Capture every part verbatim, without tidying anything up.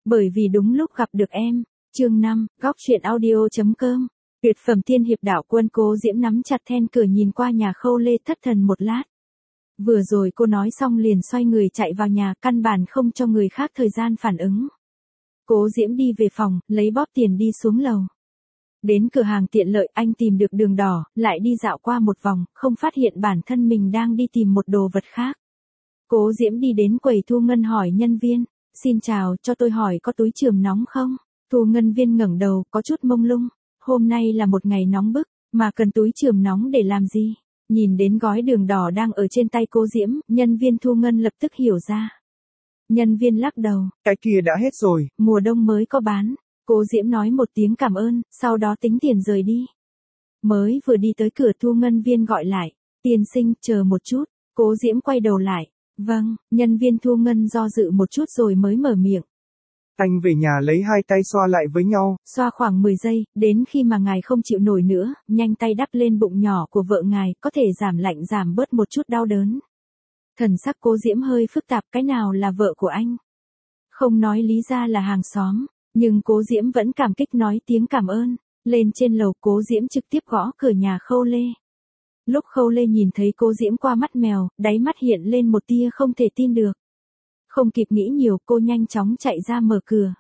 Bởi vì đúng lúc gặp được em. Chương năm, góc truyện audio.com. Tuyệt phẩm tiên hiệp đạo quân. Cố Diễm nắm chặt then cửa nhìn qua nhà Khâu Lê thất thần một lát. Vừa rồi cô nói xong liền xoay người chạy vào nhà, căn bản không cho người khác thời gian phản ứng. Cố Diễm đi về phòng, lấy bóp tiền đi xuống lầu. Đến cửa hàng tiện lợi anh tìm được đường đỏ, lại đi dạo qua một vòng, không phát hiện bản thân mình đang đi tìm một đồ vật khác. Cố Diễm đi đến quầy thu ngân hỏi nhân viên, xin chào, cho tôi hỏi có túi chườm nóng không? Thu ngân viên ngẩng đầu, có chút mông lung, hôm nay là một ngày nóng bức, mà cần túi chườm nóng để làm gì? Nhìn đến gói đường đỏ đang ở trên tay Cố Diễm, nhân viên thu ngân lập tức hiểu ra. Nhân viên lắc đầu, cái kia đã hết rồi, mùa đông mới có bán. Cố Diễm nói một tiếng cảm ơn, sau đó tính tiền rời đi. Mới vừa đi tới cửa thu ngân viên gọi lại, tiên sinh, chờ một chút. Cố Diễm quay đầu lại, vâng, nhân viên thu ngân do dự một chút rồi mới mở miệng. Anh về nhà lấy hai tay xoa lại với nhau. Xoa khoảng mười giây, đến khi mà ngài không chịu nổi nữa, nhanh tay đắp lên bụng nhỏ của vợ ngài, có thể giảm lạnh giảm bớt một chút đau đớn. Thần sắc Cố Diễm hơi phức tạp, cái nào là vợ của anh? Không nói lý ra là hàng xóm, nhưng Cố Diễm vẫn cảm kích nói tiếng cảm ơn. Lên trên lầu, Cố Diễm trực tiếp gõ cửa nhà Khâu Lê. Lúc Khâu Lê nhìn thấy Cố Diễm qua mắt mèo, đáy mắt hiện lên một tia không thể tin được. Không kịp nghĩ nhiều, cô nhanh chóng chạy ra mở cửa.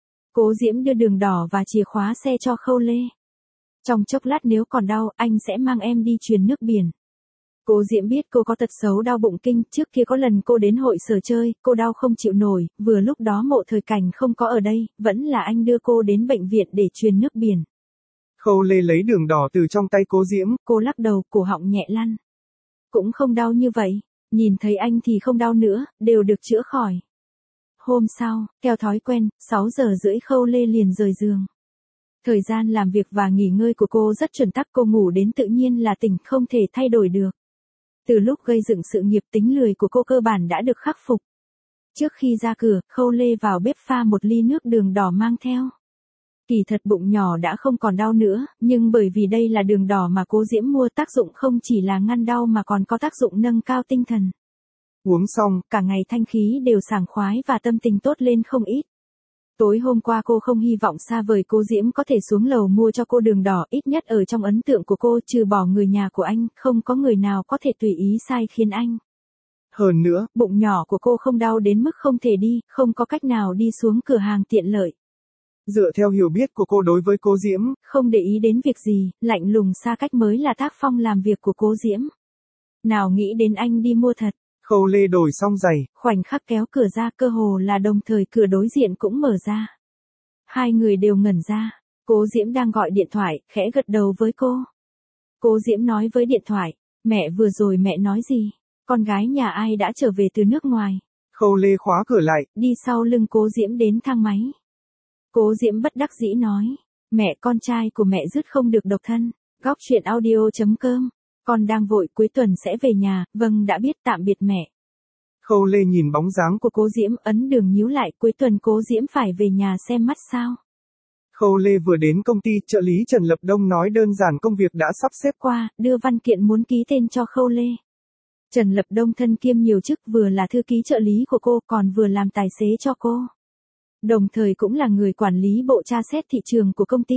Cố Diễm đưa đường đỏ và chìa khóa xe cho Khâu Lê. Trong chốc lát nếu còn đau, anh sẽ mang em đi truyền nước biển. Cố Diễm biết cô có tật xấu đau bụng kinh, trước kia có lần cô đến hội sở chơi, cô đau không chịu nổi, vừa lúc đó Mộ Thời Cảnh không có ở đây, vẫn là anh đưa cô đến bệnh viện để truyền nước biển. Khâu Lê lấy đường đỏ từ trong tay Cố Diễm. Cô lắc đầu, cổ họng nhẹ lăn. Cũng không đau như vậy, nhìn thấy anh thì không đau nữa, đều được chữa khỏi. Hôm sau, theo thói quen, sáu giờ rưỡi Khâu Lê liền rời giường. Thời gian làm việc và nghỉ ngơi của cô rất chuẩn tắc, cô ngủ đến tự nhiên là tỉnh, không thể thay đổi được. Từ lúc gây dựng sự nghiệp, tính lười của cô cơ bản đã được khắc phục. Trước khi ra cửa, Khâu Lê vào bếp pha một ly nước đường đỏ mang theo. Kỳ thật bụng nhỏ đã không còn đau nữa, nhưng bởi vì đây là đường đỏ mà Cố Diễm mua, tác dụng không chỉ là ngăn đau mà còn có tác dụng nâng cao tinh thần. Uống xong, cả ngày thanh khí đều sảng khoái và tâm tình tốt lên không ít. Tối hôm qua cô không hy vọng xa vời Cố Diễm có thể xuống lầu mua cho cô đường đỏ, ít nhất ở trong ấn tượng của cô, trừ bỏ người nhà của anh, không có người nào có thể tùy ý sai khiến anh. Hơn nữa, bụng nhỏ của cô không đau đến mức không thể đi, không có cách nào đi xuống cửa hàng tiện lợi. Dựa theo hiểu biết của cô đối với Cố Diễm, không để ý đến việc gì, lạnh lùng xa cách mới là tác phong làm việc của Cố Diễm. Nào nghĩ đến anh đi mua thật. Khâu Lê đổi xong giày, khoảnh khắc kéo cửa ra, cơ hồ là đồng thời cửa đối diện cũng mở ra. Hai người đều ngẩn ra. Cố Diễm đang gọi điện thoại, khẽ gật đầu với cô. Cố Diễm nói với điện thoại, mẹ vừa rồi mẹ nói gì? Con gái nhà ai đã trở về từ nước ngoài? Khâu Lê khóa cửa lại, đi sau lưng Cố Diễm đến thang máy. Cố Diễm bất đắc dĩ nói, mẹ, con trai của mẹ dứt không được độc thân. Góc truyện audio.com. Con đang vội, cuối tuần sẽ về nhà. Vâng, đã biết, tạm biệt mẹ. Khâu Lê nhìn bóng dáng của Cố Diễm, ấn đường nhíu lại, cuối tuần Cố Diễm phải về nhà xem mắt sao? Khâu Lê vừa đến công ty, trợ lý Trần Lập Đông nói đơn giản công việc đã sắp xếp qua, đưa văn kiện muốn ký tên cho Khâu Lê. Trần Lập Đông thân kiêm nhiều chức, vừa là thư ký trợ lý của cô, còn vừa làm tài xế cho cô. Đồng thời cũng là người quản lý bộ tra xét thị trường của công ty.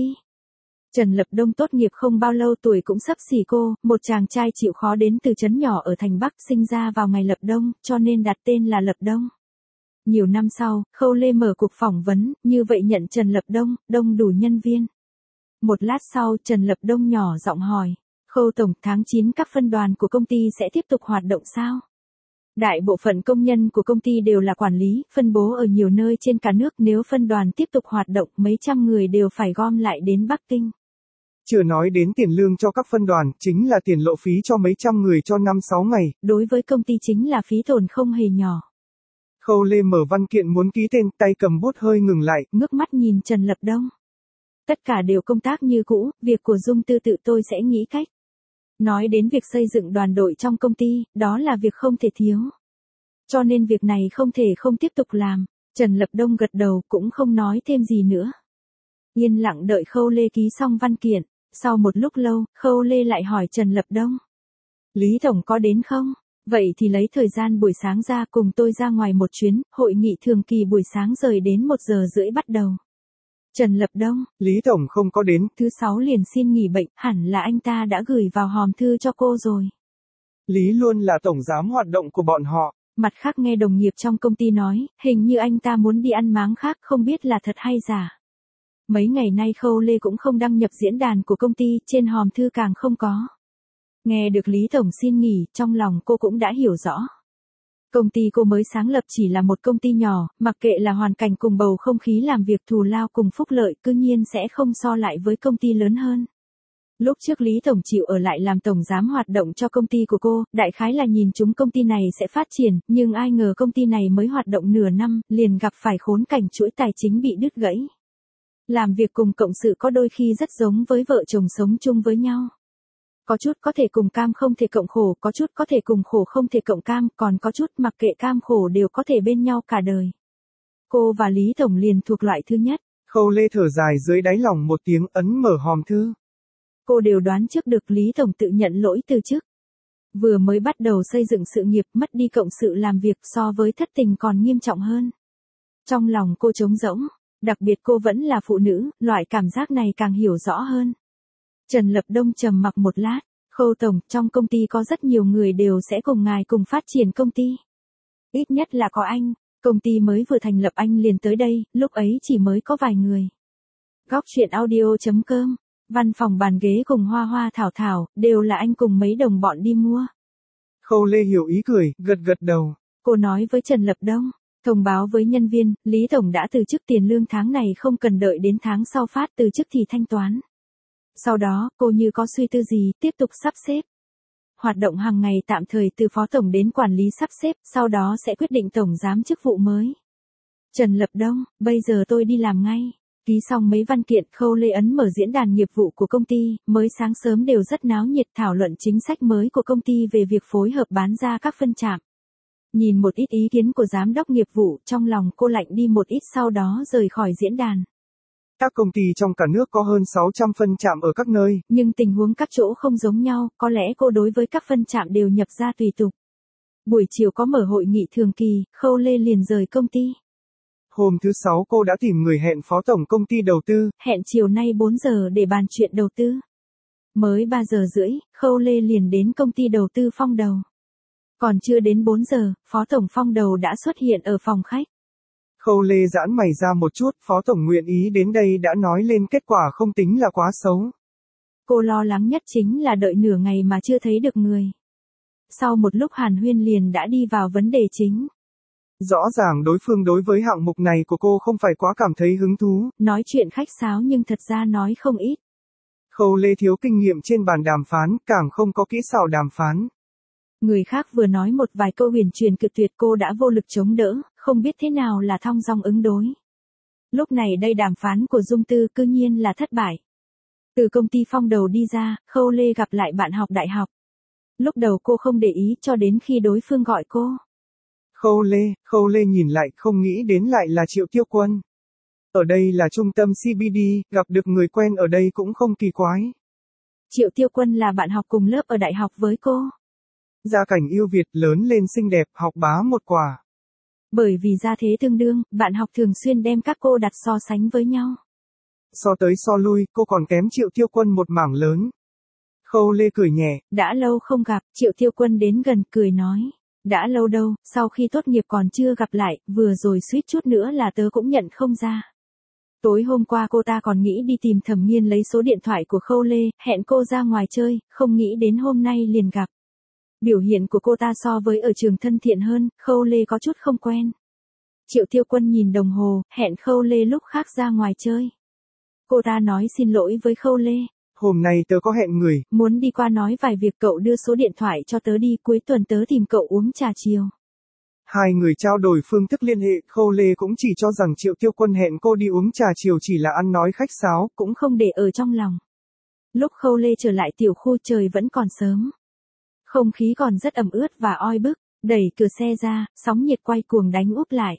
Trần Lập Đông tốt nghiệp không bao lâu, tuổi cũng xấp xỉ cô, một chàng trai chịu khó đến từ trấn nhỏ ở thành Bắc, sinh ra vào ngày Lập Đông, cho nên đặt tên là Lập Đông. Nhiều năm sau, Khâu Lê mở cuộc phỏng vấn, như vậy nhận Trần Lập Đông, đông đủ nhân viên. Một lát sau, Trần Lập Đông nhỏ giọng hỏi, Khâu tổng, tháng chín các phân đoàn của công ty sẽ tiếp tục hoạt động sao? Đại bộ phận công nhân của công ty đều là quản lý, phân bố ở nhiều nơi trên cả nước, nếu phân đoàn tiếp tục hoạt động, mấy trăm người đều phải gom lại đến Bắc Kinh. Chưa nói đến tiền lương cho các phân đoàn, chính là tiền lộ phí cho mấy trăm người cho năm sáu ngày. Đối với công ty chính là phí tổn không hề nhỏ. Khâu Lê mở văn kiện muốn ký tên, tay cầm bút hơi ngừng lại, ngước mắt nhìn Trần Lập Đông. Tất cả đều công tác như cũ, việc của Dung Tư tự tôi sẽ nghĩ cách. Nói đến việc xây dựng đoàn đội trong công ty, đó là việc không thể thiếu. Cho nên việc này không thể không tiếp tục làm. Trần Lập Đông gật đầu, cũng không nói thêm gì nữa. Yên lặng đợi Khâu Lê ký xong văn kiện. Sau một lúc lâu, Khâu Lê lại hỏi Trần Lập Đông. Lý Tổng có đến không? Vậy thì lấy thời gian buổi sáng ra cùng tôi ra ngoài một chuyến, hội nghị thường kỳ buổi sáng rời đến một giờ rưỡi bắt đầu. Trần Lập Đông, Lý Tổng không có đến. Thứ sáu liền xin nghỉ bệnh, hẳn là anh ta đã gửi vào hòm thư cho cô rồi. Lý luôn là tổng giám hoạt động của bọn họ. Mặt khác nghe đồng nghiệp trong công ty nói, hình như anh ta muốn đi ăn máng khác, không biết là thật hay giả. Mấy ngày nay Khâu Lê cũng không đăng nhập diễn đàn của công ty, trên hòm thư càng không có. Nghe được Lý Tổng xin nghỉ, trong lòng cô cũng đã hiểu rõ. Công ty cô mới sáng lập chỉ là một công ty nhỏ, mặc kệ là hoàn cảnh cùng bầu không khí làm việc thù lao cùng phúc lợi, cư nhiên sẽ không so lại với công ty lớn hơn. Lúc trước Lý Tổng chịu ở lại làm tổng giám hoạt động cho công ty của cô, đại khái là nhìn chúng công ty này sẽ phát triển, nhưng ai ngờ công ty này mới hoạt động nửa năm, liền gặp phải khốn cảnh chuỗi tài chính bị đứt gãy. Làm việc cùng cộng sự có đôi khi rất giống với vợ chồng sống chung với nhau. Có chút có thể cùng cam không thể cộng khổ, có chút có thể cùng khổ không thể cộng cam, còn có chút mặc kệ cam khổ đều có thể bên nhau cả đời. Cô và Lý Tổng liền thuộc loại thứ nhất. Khâu Lê thở dài dưới đáy lòng một tiếng, ấn mở hòm thư. Cô đều đoán trước được Lý Tổng tự nhận lỗi từ chức. Vừa mới bắt đầu xây dựng sự nghiệp, mất đi cộng sự làm việc, so với thất tình còn nghiêm trọng hơn. Trong lòng cô trống rỗng, đặc biệt cô vẫn là phụ nữ, loại cảm giác này càng hiểu rõ hơn. Trần Lập Đông trầm mặc một lát, Khâu Tổng, trong công ty có rất nhiều người đều sẽ cùng ngài cùng phát triển công ty. Ít nhất là có anh, công ty mới vừa thành lập anh liền tới đây, lúc ấy chỉ mới có vài người. Góc chuyện audio chấm com, văn phòng bàn ghế cùng hoa hoa thảo thảo, đều là anh cùng mấy đồng bọn đi mua. Khâu Lê hiểu ý cười, gật gật đầu. Cô nói với Trần Lập Đông, thông báo với nhân viên, Lý Tổng đã từ chức, tiền lương tháng này không cần đợi đến tháng sau phát, từ chức thì thanh toán. Sau đó, cô như có suy tư gì, tiếp tục sắp xếp. Hoạt động hàng ngày tạm thời từ phó tổng đến quản lý sắp xếp, sau đó sẽ quyết định tổng giám chức vụ mới. Trần Lập Đông, bây giờ tôi đi làm ngay. Ký xong mấy văn kiện, Khâu Lê ấn mở diễn đàn nghiệp vụ của công ty, mới sáng sớm đều rất náo nhiệt thảo luận chính sách mới của công ty về việc phối hợp bán ra các phân trạm. Nhìn một ít ý kiến của giám đốc nghiệp vụ, trong lòng cô lạnh đi một ít, sau đó rời khỏi diễn đàn. Các công ty trong cả nước có hơn sáu trăm phân trạm ở các nơi. Nhưng tình huống các chỗ không giống nhau, có lẽ cô đối với các phân trạm đều nhập ra tùy tục. Buổi chiều có mở hội nghị thường kỳ, Khâu Lê liền rời công ty. Hôm thứ sáu cô đã tìm người hẹn phó tổng công ty đầu tư. Hẹn chiều nay bốn giờ để bàn chuyện đầu tư. Mới ba giờ rưỡi, Khâu Lê liền đến công ty đầu tư Phong Đầu. Còn chưa đến bốn giờ, phó tổng Phong Đầu đã xuất hiện ở phòng khách. Khâu Lê giãn mày ra một chút, phó tổng nguyện ý đến đây đã nói lên kết quả không tính là quá xấu. Cô lo lắng nhất chính là đợi nửa ngày mà chưa thấy được người. Sau một lúc hàn huyên liền đã đi vào vấn đề chính. Rõ ràng đối phương đối với hạng mục này của cô không phải quá cảm thấy hứng thú. Nói chuyện khách sáo nhưng thật ra nói không ít. Khâu Lê thiếu kinh nghiệm trên bàn đàm phán, càng không có kỹ xảo đàm phán. Người khác vừa nói một vài câu huyền truyền cự tuyệt, cô đã vô lực chống đỡ, không biết thế nào là thong dong ứng đối. Lúc này đây đàm phán của Dung Tư cư nhiên là thất bại. Từ công ty Phong Đầu đi ra, Khâu Lê gặp lại bạn học đại học. Lúc đầu cô không để ý cho đến khi đối phương gọi cô. Khâu Lê, Khâu Lê nhìn lại không nghĩ đến lại là Triệu Tiêu Quân. Ở đây là trung tâm xê bê đê, gặp được người quen ở đây cũng không kỳ quái. Triệu Tiêu Quân là bạn học cùng lớp ở đại học với cô. Gia cảnh yêu Việt, lớn lên xinh đẹp, học bá một quả. Bởi vì gia thế tương đương, bạn học thường xuyên đem các cô đặt so sánh với nhau. So tới so lui, cô còn kém Triệu Tiêu Quân một mảng lớn. Khâu Lê cười nhẹ. Đã lâu không gặp, Triệu Tiêu Quân đến gần cười nói. Đã lâu đâu, sau khi tốt nghiệp còn chưa gặp lại, vừa rồi suýt chút nữa là tớ cũng nhận không ra. Tối hôm qua cô ta còn nghĩ đi tìm Thẩm Nghiên lấy số điện thoại của Khâu Lê, hẹn cô ra ngoài chơi, không nghĩ đến hôm nay liền gặp. Biểu hiện của cô ta so với ở trường thân thiện hơn, Khâu Lê có chút không quen. Triệu Tiêu Quân nhìn đồng hồ, hẹn Khâu Lê lúc khác ra ngoài chơi. Cô ta nói xin lỗi với Khâu Lê. Hôm nay tớ có hẹn người. Muốn đi qua nói vài việc, cậu đưa số điện thoại cho tớ đi, cuối tuần tớ tìm cậu uống trà chiều. Hai người trao đổi phương thức liên hệ, Khâu Lê cũng chỉ cho rằng Triệu Tiêu Quân hẹn cô đi uống trà chiều chỉ là ăn nói khách sáo, cũng không để ở trong lòng. Lúc Khâu Lê trở lại tiểu khu trời vẫn còn sớm. Không khí còn rất ẩm ướt và oi bức, đẩy cửa xe ra, sóng nhiệt quay cuồng đánh úp lại.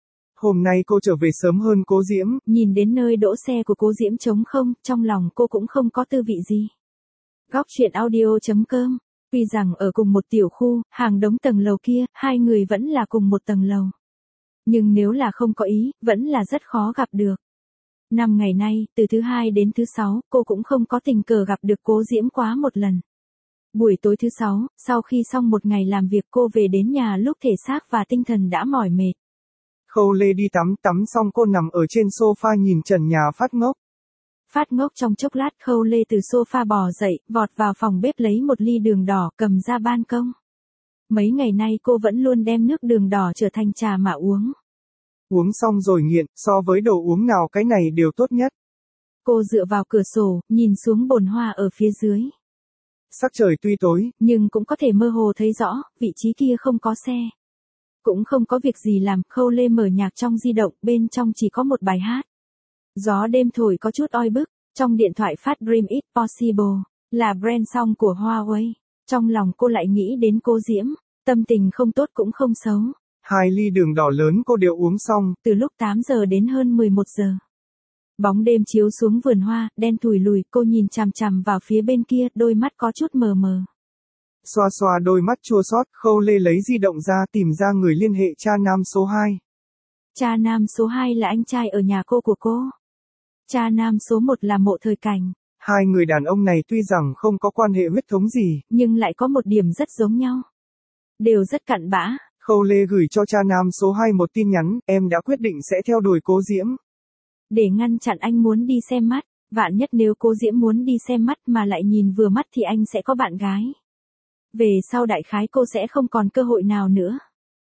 Hôm nay cô trở về sớm hơn Cố Diễm. Nhìn đến nơi đỗ xe của Cố Diễm trống không, trong lòng cô cũng không có tư vị gì. Góc chuyện audio chấm com Tuy rằng ở cùng một tiểu khu, hàng đống tầng lầu kia, hai người vẫn là cùng một tầng lầu. Nhưng nếu là không có ý, vẫn là rất khó gặp được. Năm ngày nay, từ thứ hai đến thứ sáu, cô cũng không có tình cờ gặp được Cố Diễm quá một lần. Buổi tối thứ sáu, sau khi xong một ngày làm việc cô về đến nhà lúc thể xác và tinh thần đã mỏi mệt. Khâu Lê đi tắm, tắm xong cô nằm ở trên sofa nhìn trần nhà phát ngốc. Phát ngốc trong chốc lát Khâu Lê từ sofa bò dậy, vọt vào phòng bếp lấy một ly đường đỏ cầm ra ban công. Mấy ngày nay cô vẫn luôn đem nước đường đỏ trở thành trà mà uống. Uống xong rồi nghiện, so với đồ uống nào cái này đều tốt nhất. Cô dựa vào cửa sổ, nhìn xuống bồn hoa ở phía dưới. Sắc trời tuy tối, nhưng cũng có thể mơ hồ thấy rõ, vị trí kia không có xe. Cũng không có việc gì làm, Khâu Lê mở nhạc trong di động, bên trong chỉ có một bài hát. Gió đêm thổi có chút oi bức, trong điện thoại phát Dream It Possible, là brand song của Huawei. Trong lòng cô lại nghĩ đến Cố Diễm, tâm tình không tốt cũng không xấu. Hai ly đường đỏ lớn cô đều uống xong. Từ lúc tám giờ đến hơn mười một giờ. Bóng đêm chiếu xuống vườn hoa, đen thùi lùi, cô nhìn chằm chằm vào phía bên kia, đôi mắt có chút mờ mờ. Xoa xoa đôi mắt chua xót, Khâu Lê lấy di động ra tìm ra người liên hệ cha nam số hai. Cha nam số hai là anh trai ở nhà cô của cô. Cha nam số một là Mộ Thời Cảnh. Hai người đàn ông này tuy rằng không có quan hệ huyết thống gì, nhưng lại có một điểm rất giống nhau. Đều rất cặn bã. Khâu Lê gửi cho cha nam số hai một tin nhắn, em đã quyết định sẽ theo đuổi Cố Diễm. Để ngăn chặn anh muốn đi xem mắt, vạn nhất nếu Cố Diễm muốn đi xem mắt mà lại nhìn vừa mắt thì anh sẽ có bạn gái. Về sau đại khái cô sẽ không còn cơ hội nào nữa.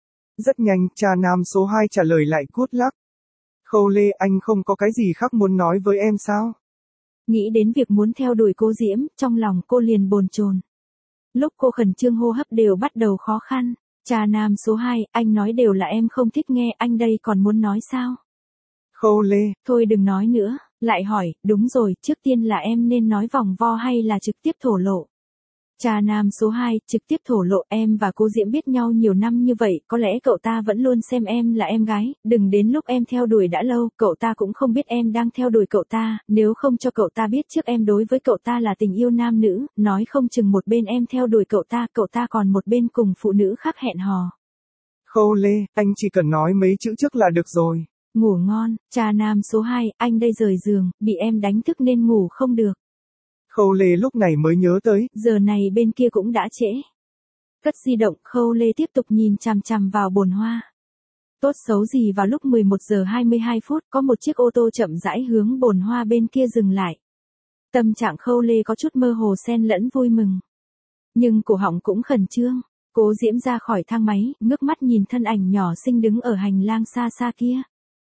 Rất nhanh, cha nam số hai trả lời lại good luck. Khâu Lê, anh không có cái gì khác muốn nói với em sao? Nghĩ đến việc muốn theo đuổi Cố Diễm, trong lòng cô liền bồn chồn. Lúc cô khẩn trương hô hấp đều bắt đầu khó khăn. Cha nam số hai, anh nói đều là em không thích nghe, anh đây còn muốn nói sao? Khâu Lê, thôi đừng nói nữa, lại hỏi, đúng rồi, trước tiên là em nên nói vòng vo hay là trực tiếp thổ lộ? Cha nam số hai, trực tiếp thổ lộ, em và Cố Diễm biết nhau nhiều năm như vậy, có lẽ cậu ta vẫn luôn xem em là em gái, đừng đến lúc em theo đuổi đã lâu, cậu ta cũng không biết em đang theo đuổi cậu ta, nếu không cho cậu ta biết trước em đối với cậu ta là tình yêu nam nữ, nói không chừng một bên em theo đuổi cậu ta, cậu ta còn một bên cùng phụ nữ khác hẹn hò. Khâu Lê, anh chỉ cần nói mấy chữ trước là được rồi. Ngủ ngon, cha nam số hai, anh đây rời giường, bị em đánh thức nên ngủ không được. Khâu Lê lúc này mới nhớ tới, giờ này bên kia cũng đã trễ. Cất di động, Khâu Lê tiếp tục nhìn chằm chằm vào bồn hoa. Tốt xấu gì vào lúc mười một giờ hai mươi hai phút, có một chiếc ô tô chậm rãi hướng bồn hoa bên kia dừng lại. Tâm trạng Khâu Lê có chút mơ hồ xen lẫn vui mừng. Nhưng cổ họng cũng khẩn trương. Cố Diễm ra khỏi thang máy, ngước mắt nhìn thân ảnh nhỏ xinh đứng ở hành lang xa xa kia.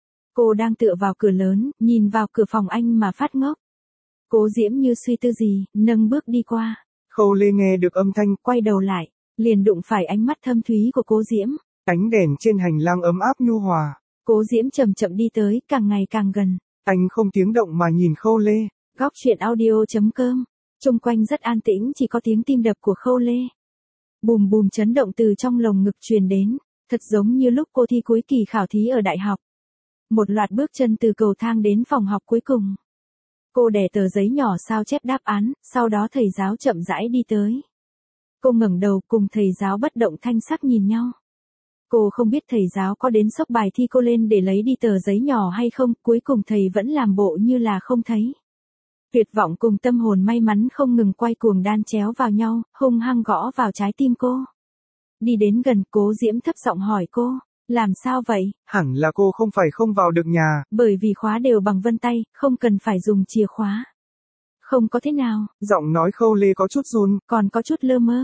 Cô đang tựa vào cửa lớn, nhìn vào cửa phòng anh mà phát ngốc. Cố Diễm như suy tư gì, nâng bước đi qua. Khâu Lê nghe được âm thanh, quay đầu lại, liền đụng phải ánh mắt thâm thúy của Cố Diễm. Ánh đèn trên hành lang ấm áp nhu hòa. Cố Diễm chậm chậm đi tới, càng ngày càng gần. Anh không tiếng động mà nhìn Khâu Lê. Góc truyện audio chấm com. Xung quanh rất an tĩnh, chỉ có tiếng tim đập của Khâu Lê. Bùm bùm chấn động từ trong lồng ngực truyền đến, thật giống như lúc cô thi cuối kỳ khảo thí ở đại học. Một loạt bước chân từ cầu thang đến phòng học cuối cùng. Cô đè tờ giấy nhỏ sao chép đáp án, sau đó thầy giáo chậm rãi đi tới. Cô ngẩng đầu cùng thầy giáo bất động thanh sắc nhìn nhau. Cô không biết thầy giáo có đến xốc bài thi cô lên để lấy đi tờ giấy nhỏ hay không, cuối cùng thầy vẫn làm bộ như là không thấy. Tuyệt vọng cùng tâm hồn may mắn không ngừng quay cuồng đan chéo vào nhau, hung hăng gõ vào trái tim cô. Đi đến gần, Cố Diễm thấp giọng hỏi cô, làm sao vậy? Hẳn là cô không phải không vào được nhà. Bởi vì khóa đều bằng vân tay, không cần phải dùng chìa khóa. Không có thế nào. Giọng nói Khâu Lê có chút run, còn có chút lơ mơ.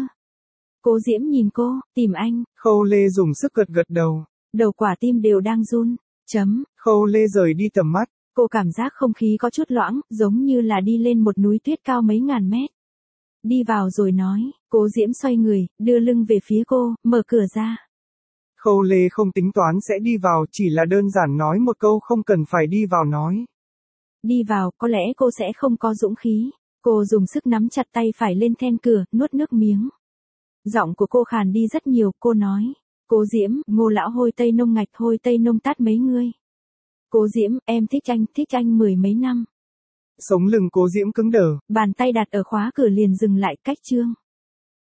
Cố Diễm nhìn cô, tìm anh. Khâu Lê dùng sức gật gật đầu. Đầu quả tim đều đang run. Chấm. Khâu Lê rời đi tầm mắt. Cô cảm giác không khí có chút loãng, giống như là đi lên một núi tuyết cao mấy ngàn mét. Đi vào rồi nói, Cố Diễm xoay người, đưa lưng về phía cô, mở cửa ra. Khâu Lê không tính toán sẽ đi vào, chỉ là đơn giản nói một câu không cần phải đi vào nói. Đi vào, có lẽ cô sẽ không có dũng khí. Cô dùng sức nắm chặt tay phải lên then cửa, nuốt nước miếng. Giọng của cô khàn đi rất nhiều, cô nói. Cố Diễm, Ngô lão hôi tây nông ngạch hôi tây nông tát mấy ngươi. Cố Diễm, em thích anh, thích anh mười mấy năm. Sống lưng Cố Diễm cứng đờ. Bàn tay đặt ở khóa cửa liền dừng lại, cách chương.